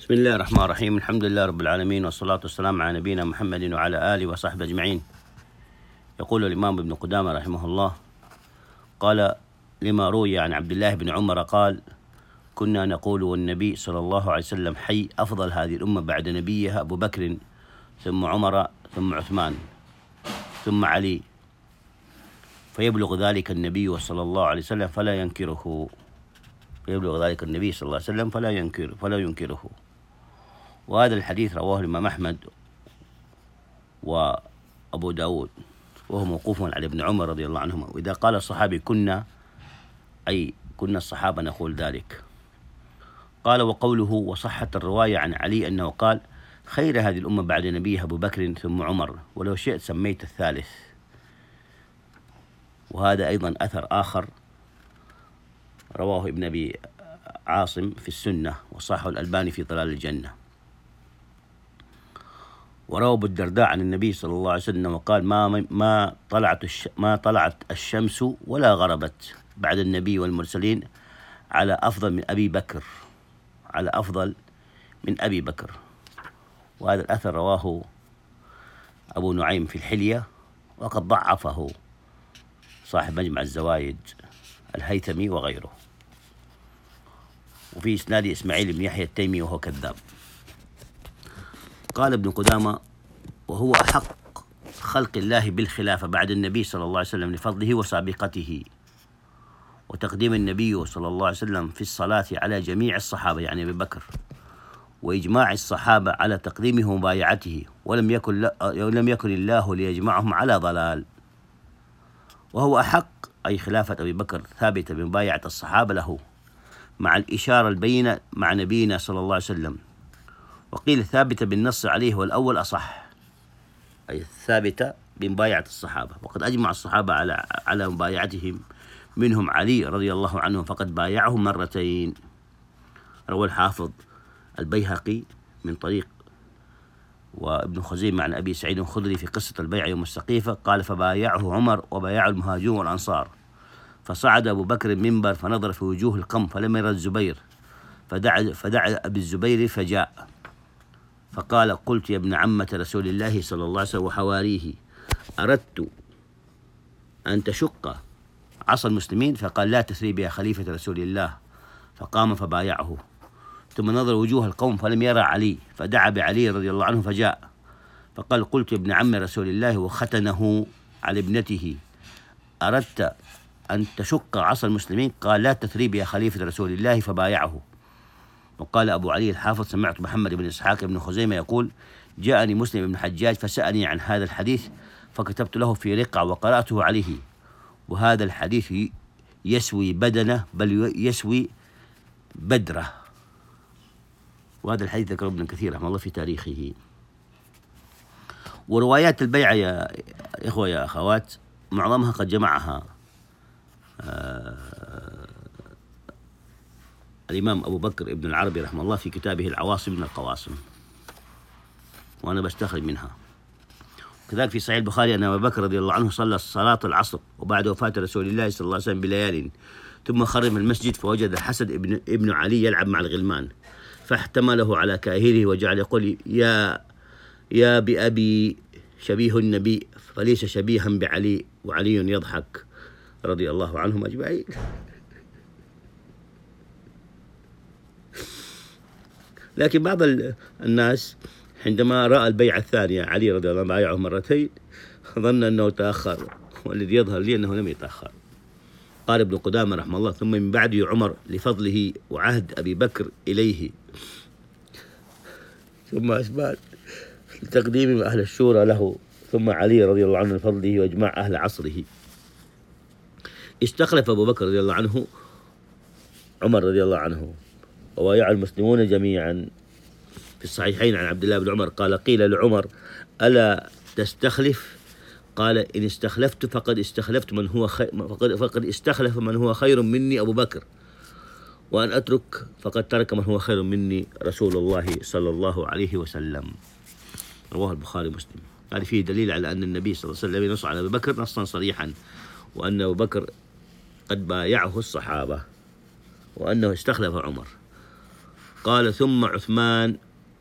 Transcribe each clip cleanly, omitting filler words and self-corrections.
بسم الله الرحمن الرحيم. الحمد لله رب العالمين، والصلاة والسلام على نبينا محمد وعلى آله وصحبه أجمعين. يقول الإمام ابن قدامة رحمه الله: قال: لما روي عن عبد الله بن عمر قال: كنا نقول والنبي صلى الله عليه وسلم حي أفضل هذه الأمة بعد نبيها أبو بكر، ثم عمر، ثم عثمان، ثم علي، فيبلغ ذلك النبي صلى الله عليه وسلم فلا ينكره. فيبلغ ذلك النبي صلى الله عليه وسلم فلا ينكره. وهذا الحديث رواه الإمام أحمد وأبو داود، وهو موقوف على ابن عمر رضي الله عنهما. وإذا قال الصحابي كنا، أي كنا الصحابة نقول ذلك. قال: وقوله وصحت الرواية عن علي أنه قال: خير هذه الأمة بعد نبيها أبو بكر ثم عمر، ولو شئت سميت الثالث. وهذا أيضا أثر آخر رواه ابن أبي عاصم في السنة، وصححه الألباني في ضلال الجنة. وروى أبو الدرداء عن النبي صلى الله عليه وسلم وقال: ما طلعت الشمس ولا غربت بعد النبي والمرسلين على أفضل من أبي بكر. وهذا الأثر رواه أبو نعيم في الحلية، وقد ضعفه صاحب مجمع الزوايد الهيثمي وغيره. وفي إسناد إسماعيل بن يحيى التيمي وهو كذاب. قال ابن قدامة: وهو أحق خلق الله بالخلافة بعد النبي صلى الله عليه وسلم لفضله وسابقته، وتقديم النبي صلى الله عليه وسلم في الصلاة على جميع الصحابة يعني أبي بكر، وإجماع الصحابة على تقديمه ومبايعته، ولم يكن الله ليجمعهم على ضلال. وهو أحق أي خلافة أبي بكر ثابتة بمبايعة الصحابة له، مع الإشارة البينة مع نبينا صلى الله عليه وسلم. وقيل ثابتة بالنص عليه، والأول أصح، أي ثابتة بمبايعة الصحابة. وقد أجمع الصحابة على مبايعتهم، منهم علي رضي الله عنه فقد بايعهم مرتين. روى الحافظ البيهقي من طريق وابن خزيمة عن أبي سعيد الخدري في قصة البيع يوم السقيفة قال: فبايعه عمر وبايعه المهاجرون والأنصار، فصعد أبو بكر المنبر فنظر في وجوه القوم فلم يرى الزبير، فدعا أبي الزبير فجاء، فقال: قلت يا ابن عمة رسول الله صلى الله عليه وسلم وحواريه، أردت أن تشق عصا المسلمين، فقال: لا تثريب يا خليفة رسول الله. فقام فبايعه، ثم نظر وجوه القوم فلم يرى علي، فدعا بعلي رضي الله عنه فجاء، فقال: قلت يا ابن عم رسول الله وختنه على ابنته، أردت أن تشق عصا المسلمين؟ قال: لا تثريب يا خليفة رسول الله، فبايعه. وقال أبو علي الحافظ: سمعت محمد بن إسحاق بن خزيمة يقول: جاءني مسلم بن حجاج فسألني عن هذا الحديث، فكتبت له في رقعة وقرأته عليه، وهذا الحديث يسوي بدنه، بل يسوي بدره. وهذا الحديث ذكره ابن كثير رحمه الله في تاريخه. وروايات البيعة يا إخوة يا أخوات معظمها قد جمعها الإمام أبو بكر ابن العربي رحمه الله في كتابه العواصم من القواسم، وأنا بستخرج منها. كذلك في صحيح البخاري أن أبا بكر رضي الله عنه صلى صلاة العصر وبعد وفاة رسول الله صلى الله عليه وسلم بليال، ثم خرج من المسجد فوجد الحسن ابن علي يلعب مع الغلمان، فاحتمله على كاهله وجعل يقول: يا بأبي شبيه النبي فليس شبيها بعلي، وعلي يضحك رضي الله عنهم أجمعين. لكن بعض الناس عندما رأى البيعة الثانية علي رضي الله عنه بايعه مرتين ظن أنه تأخر، والذي يظهر لي أنه لم يتأخر. قال ابن قدامة رحمه الله: ثم من بعده عمر لفضله وعهد أبي بكر إليه، ثم عثمان لتقديم أهل الشورى له، ثم علي رضي الله عنه لفضله وإجماع أهل عصره. استخلف أبو بكر رضي الله عنه عمر رضي الله عنه، وبايع المسلمون جميعا. في الصحيحين عن عبد الله بن عمر قال: قيل لعمر: ألا تستخلف؟ قال: إن استخلفت فقد استخلف من هو خير مني أبو بكر، وأن أترك فقد ترك من هو خير مني رسول الله صلى الله عليه وسلم. رواه البخاري ومسلم. هذا فيه دليل على أن النبي صلى الله عليه وسلم ينص على أبي بكر نصا صريحا، وأن أبو بكر قد بايعه الصحابة، وأنه استخلف عمر. قال ثم عثمان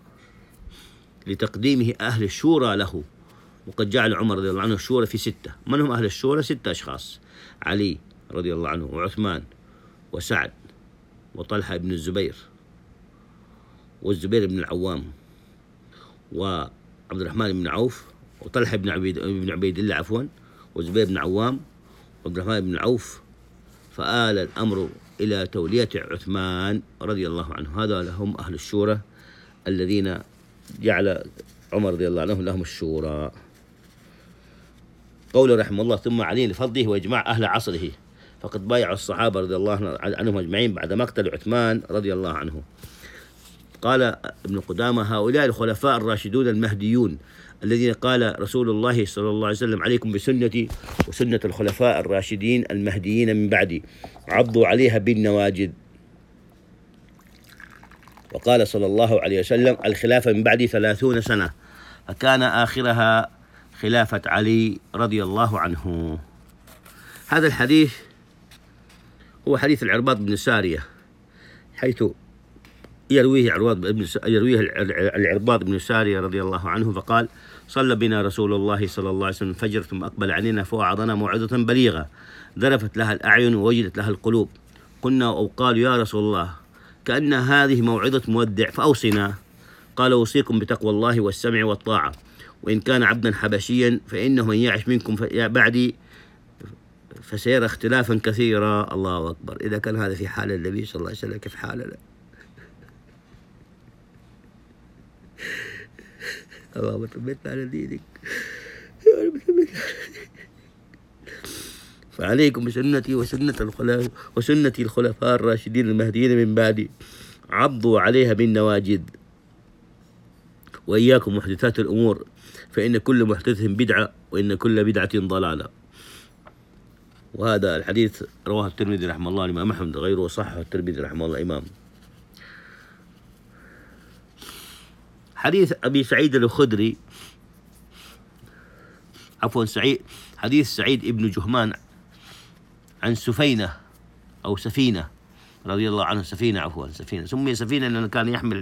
لتقديمه أهل الشورى له، وقد جعل عمر رضي الله عنه الشورى في 6. من هم أهل الشورى؟ 6 أشخاص: علي رضي الله عنه، وعثمان، وسعد، وطلحة بن الزبير، والزبير بن العوام، وعبد الرحمن بن عوف، وطلحة بن عبيد الله عفوا، والزبير بن العوام، وعبد الرحمن بن عوف. فآل الأمر إلى تولية عثمان رضي الله عنه. هذا هم أهل الشورى الذين جعل عمر رضي الله عنه لهم الشورى. قوله رحمه الله: ثم علي لفضله وإجماع أهل عصره، فقد بايعوا الصحابة رضي الله عنهم أجمعين بعد مقتل عثمان رضي الله عنه. قال ابن قدامة: هؤلاء الخلفاء الراشدون المهديون الذين قال رسول الله صلى الله عليه وسلم: عليكم بسنتي وسنة الخلفاء الراشدين المهديين من بعدي، عضوا عليها بالنواجذ. وقال صلى الله عليه وسلم: الخلافة من بعدي 30 سنة، فكان آخرها خلافة علي رضي الله عنه. هذا الحديث هو حديث العرباض بن سارية، حيث يرويه العرباض بن سارية رضي الله عنه، فقال: صلى بنا رسول الله صلى الله عليه وسلم الفجر، ثم أقبل علينا فوعظنا موعظة بليغة ذرفت لها الأعين ووجلت لها القلوب. قلنا أو قالوا: يا رسول الله، كأن هذه موعظة مودع، فأوصنا. قال: أوصيكم بتقوى الله والسمع والطاعة، وإن كان عبدا حبشيا فإنه من يعش منكم بعدي فسيرى اختلافا كثيرا. الله أكبر! إذا كان هذا في حال النبي صلى الله عليه وسلم، كيف حالنا؟ اللهم ثبتنا على دينك. فعليكم بسنتي وسنة الخلفاء الراشدين المهديين من بعدي، عضوا عليها بالنواجذ، وإياكم محدثات الأمور، فإن كل محدث بدعة، وإن كل بدعة ضلالة. وهذا الحديث رواه الترمذي رحمه الله الإمام أحمد غيره، وصححه الترمذي رحمه الله الإمام. حديث أبي سعيد الخدري حديث سعيد ابن جهمان عن سفينة أو سفينة رضي الله عنه. سفينة سمي سفينة لأنه كان يحمل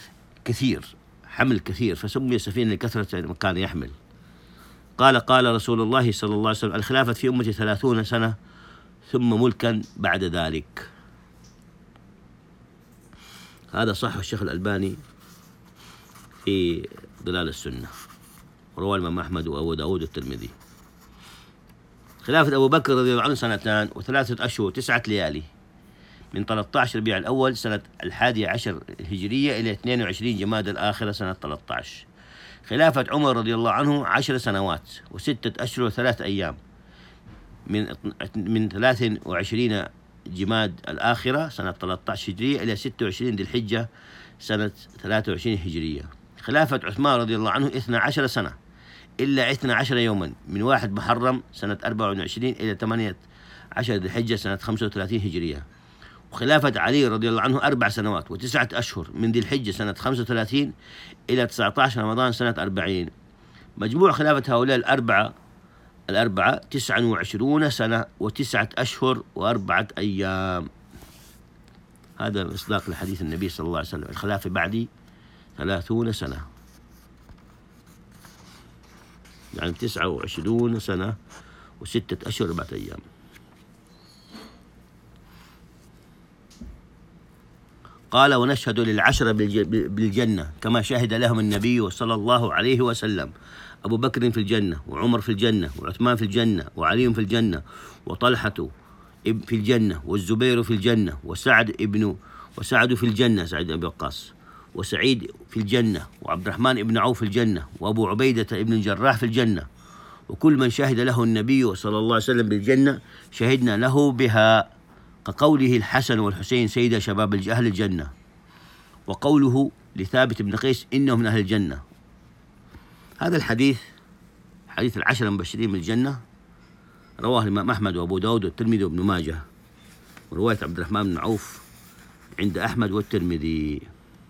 حمل كثير، فسمي سفينة لكثرة ما كان يحمل. قال رسول الله صلى الله عليه وسلم: الخلافة في أمتي 30 سنة، ثم ملكا بعد ذلك. هذا صححه الشيخ الألباني في ضلال السنة، ورواه الإمام أحمد وأبو داود والترمذي. خلافة أبو بكر رضي الله عنه 2 و3 أشهر و9 ليالي، من 13 ربيع الأول سنة 11 هجرية إلى 22 جماد الآخرة سنة 13. خلافة عمر رضي الله عنه 10 سنوات و6 أشهر و3 أيام، من 23 جماد الآخرة سنة 13 هجرية إلى 26 ذي الحجة سنة 23 هجرية. خلافة عثمان رضي الله عنه 12 سنة إلا 12 يوما، من 1 محرم سنة 24 إلى 18 ذي الحجة سنة 35 هجرية. وخلافة علي رضي الله عنه 4 سنوات و9 أشهر، من ذي الحجة سنة 35 إلى 19 رمضان سنة 40. مجموع خلافة هؤلاء الأربعة 29 سنة و9 أشهر و4 أيام. هذا مصداق لحديث النبي صلى الله عليه وسلم: الخلافة بعدي 30 سنة، يعني 29 سنة و6 أشهر و4 أيام. قال: ونشهد للعشرة بالجنة كما شهد لهم النبي صلى الله عليه وسلم: أبو بكر في الجنة، وعمر في الجنة، وعثمان في الجنة، وعلي في الجنة، وطلحة في الجنة، والزبير في الجنة، وسعد في الجنة، سعد بن وقاص، وسعيد في الجنة، وعبد الرحمن بن عوف في الجنة، وأبو عبيدة بن الجراح في الجنة، وكل من شهد له النبي صلى الله عليه وسلم بالجنة شهدنا له بها، كقوله الحسن والحسين سيد شباب أهل الجنة، وقوله لثابت بن قيس إنه من أهل الجنة. هذا الحديث حديث العشرة المبشرين بالجنة، رواه الإمام أحمد وأبو داود والترمذي وابن ماجه، ورواية عبد الرحمن بن عوف عند أحمد والترمذي.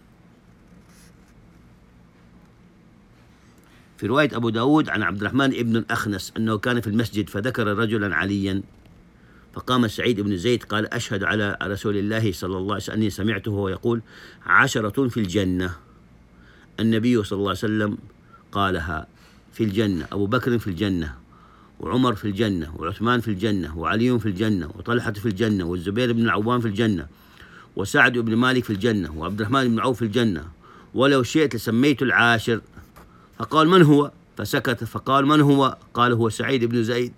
في رواية أبو داود عن عبد الرحمن بن الأخنس أنه كان في المسجد فذكر رجلا عليا، فقام سعيد بن زيد قال: أشهد على رسول الله صلى الله عليه وسلم أني سمعته وهو يقول: 10 في الجنة. النبي صلى الله عليه وسلم قالها في الجنة: أبو بكر في الجنة، وعمر في الجنة، وعثمان في الجنة، وعلي في الجنة، وطلحة في الجنة، والزبير بن العوام في الجنة، وسعد بن مالك في الجنة، وعبد الرحمن بن عوف في الجنة، ولو شئت لسميت العاشر. فقال: من هو؟ فسكت. فقال: من هو؟ قال: هو سعيد بن زيد.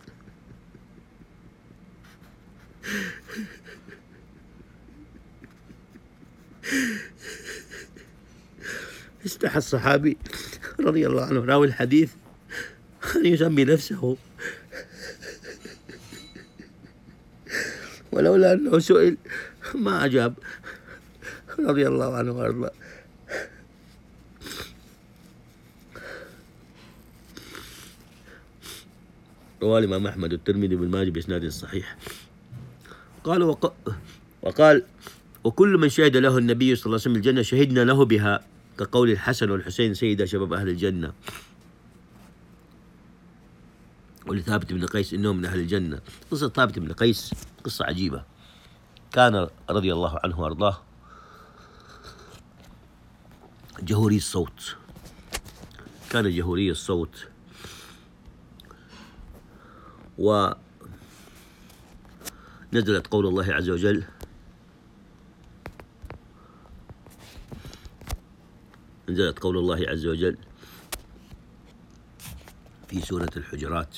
استحى الصحابي رضي الله عنه راوي الحديث أن يسمي نفسه، ولولا أنه سئل ما أجاب رضي الله عنه وأرضاه. رواه الإمام أحمد والترمذي بن ماجه بإسناد صحيح. وقال: وكل من شهد له النبي صلى الله عليه وسلم الجنة شهدنا له بها، كقول الحسن والحسين سيدا شباب أهل الجنة. ولثابت بن قيس إنهم من أهل الجنة. قصة ثابت بن قيس قصة عجيبة. كان رضي الله عنه وأرضاه جهوري الصوت، كان جهوري الصوت، ونزلت قول الله عز وجل: نزلت قول الله عز وجل في سورة الحجرات: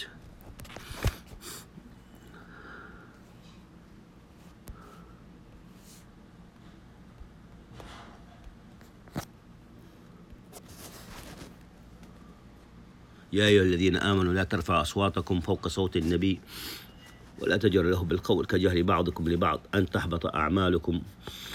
يا أيها الذين آمنوا لا ترفعوا أصواتكم فوق صوت النبي ولا تجهروا له بالقول كجهر بعضكم لبعض أن تحبط أعمالكم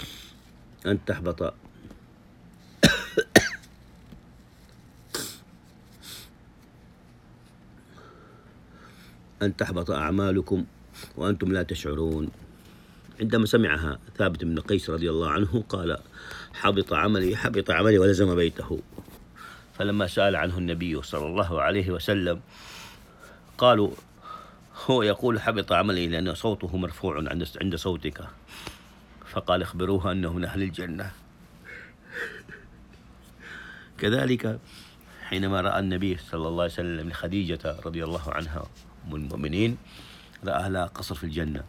وأنتم لا تشعرون. عندما سمعها ثابت بن قيس رضي الله عنه قال: حبط عملي ولزم بيته. فلما سأل عنه النبي صلى الله عليه وسلم قالوا: هو يقول حبط عملي لأن صوته مرفوع عند صوتك. فقال: اخبروه أنه من أهل الجنة. كذلك حينما رأى النبي صلى الله عليه وسلم لخديجة رضي الله عنها أم المؤمنين، رأى لها قصر في الجنة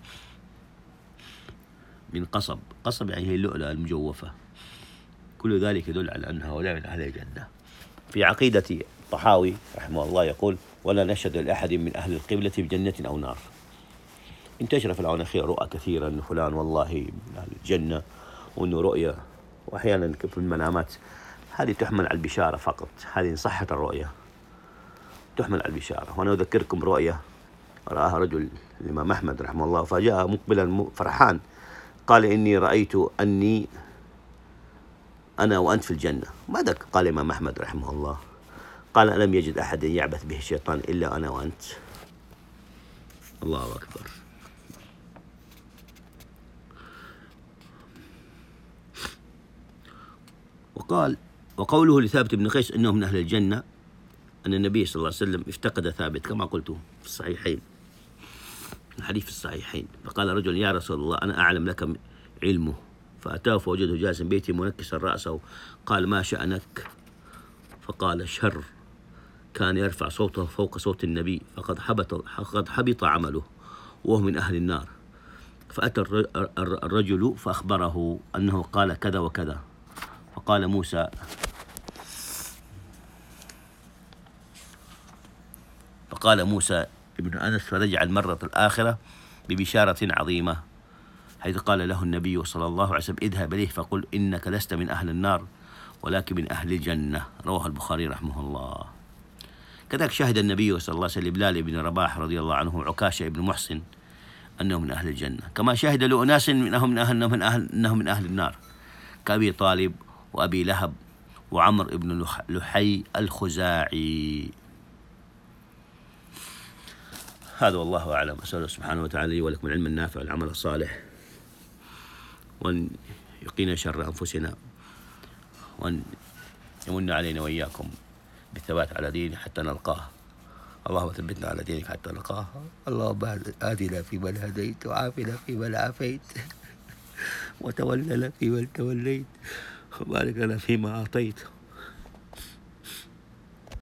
من قصب يعني هي اللؤلؤة المجوفة. كل ذلك يدل على أن هؤلاء من أهل الجنة. في عقيدة الطحاوي رحمه الله يقول: ولا نشهد لأحد من أهل القبلة بجنة أو نار. انتشر في الآونة الأخيرة رؤى كثيرة أن فلان والله من أهل الجنة، وأنه رؤية، وأحيانا في المنامات. هذه تحمل على البشارة فقط، هذه صحة الرؤية تحمل على البشارة. وأنا أذكركم رؤية رآها رجل الإمام أحمد رحمه الله، فجاء مقبلا فرحان قال: إني رأيت أني أنا وأنت في الجنة. ماذا قال الإمام أحمد رحمه الله؟ قال: ألم يجد أحد يعبث به الشيطان إلا أنا وأنت. الله أكبر. وقوله لثابت بن قيس إنه من أهل الجنة أن النبي صلى الله عليه وسلم افتقد ثابت كما قلت في الصحيحين، الحديث في الصحيحين. فقال رجل: يا رسول الله أنا أعلم لك علمه. فأتاه فوجده جالسا بيتي منكسا رأسه. قال: ما شأنك؟ فقال: شر، كان يرفع صوته فوق صوت النبي فقد حبط عمله وهو من أهل النار. فأتى الرجل فأخبره أنه قال كذا وكذا. فقال موسى ابن أنس: فرجع المرة الآخرة ببشارة عظيمة، حيث قال له النبي صلى الله عليه وسلم: اذهب إليه فقل إنك لست من أهل النار ولكن من أهل الجنة. رواه البخاري رحمه الله. كذلك شهد النبي صلى الله عليه وسلم بلال بن رباح رضي الله عنه وعكاشة بن محصن أنه من أهل الجنة، كما شهد لأناس أنهم من أهل النار كأبي طالب وأبي لهب وعمر بن لحي الخزاعي. هذا والله أعلم. أسأل سبحانه وتعالى لي ولكم العلم النافع والعمل الصالح، وأن يقينا شر أنفسنا، وأن يمن علينا وإياكم بالثبات على دينه حتى نلقاه. اللهم ثبتنا على دينك حتى نلقاها. اللهم آتنا فيمن هديت، وعافنا فيمن عافيت، وتولنا فيمن توليت، وبارك لنا فيما أعطيت.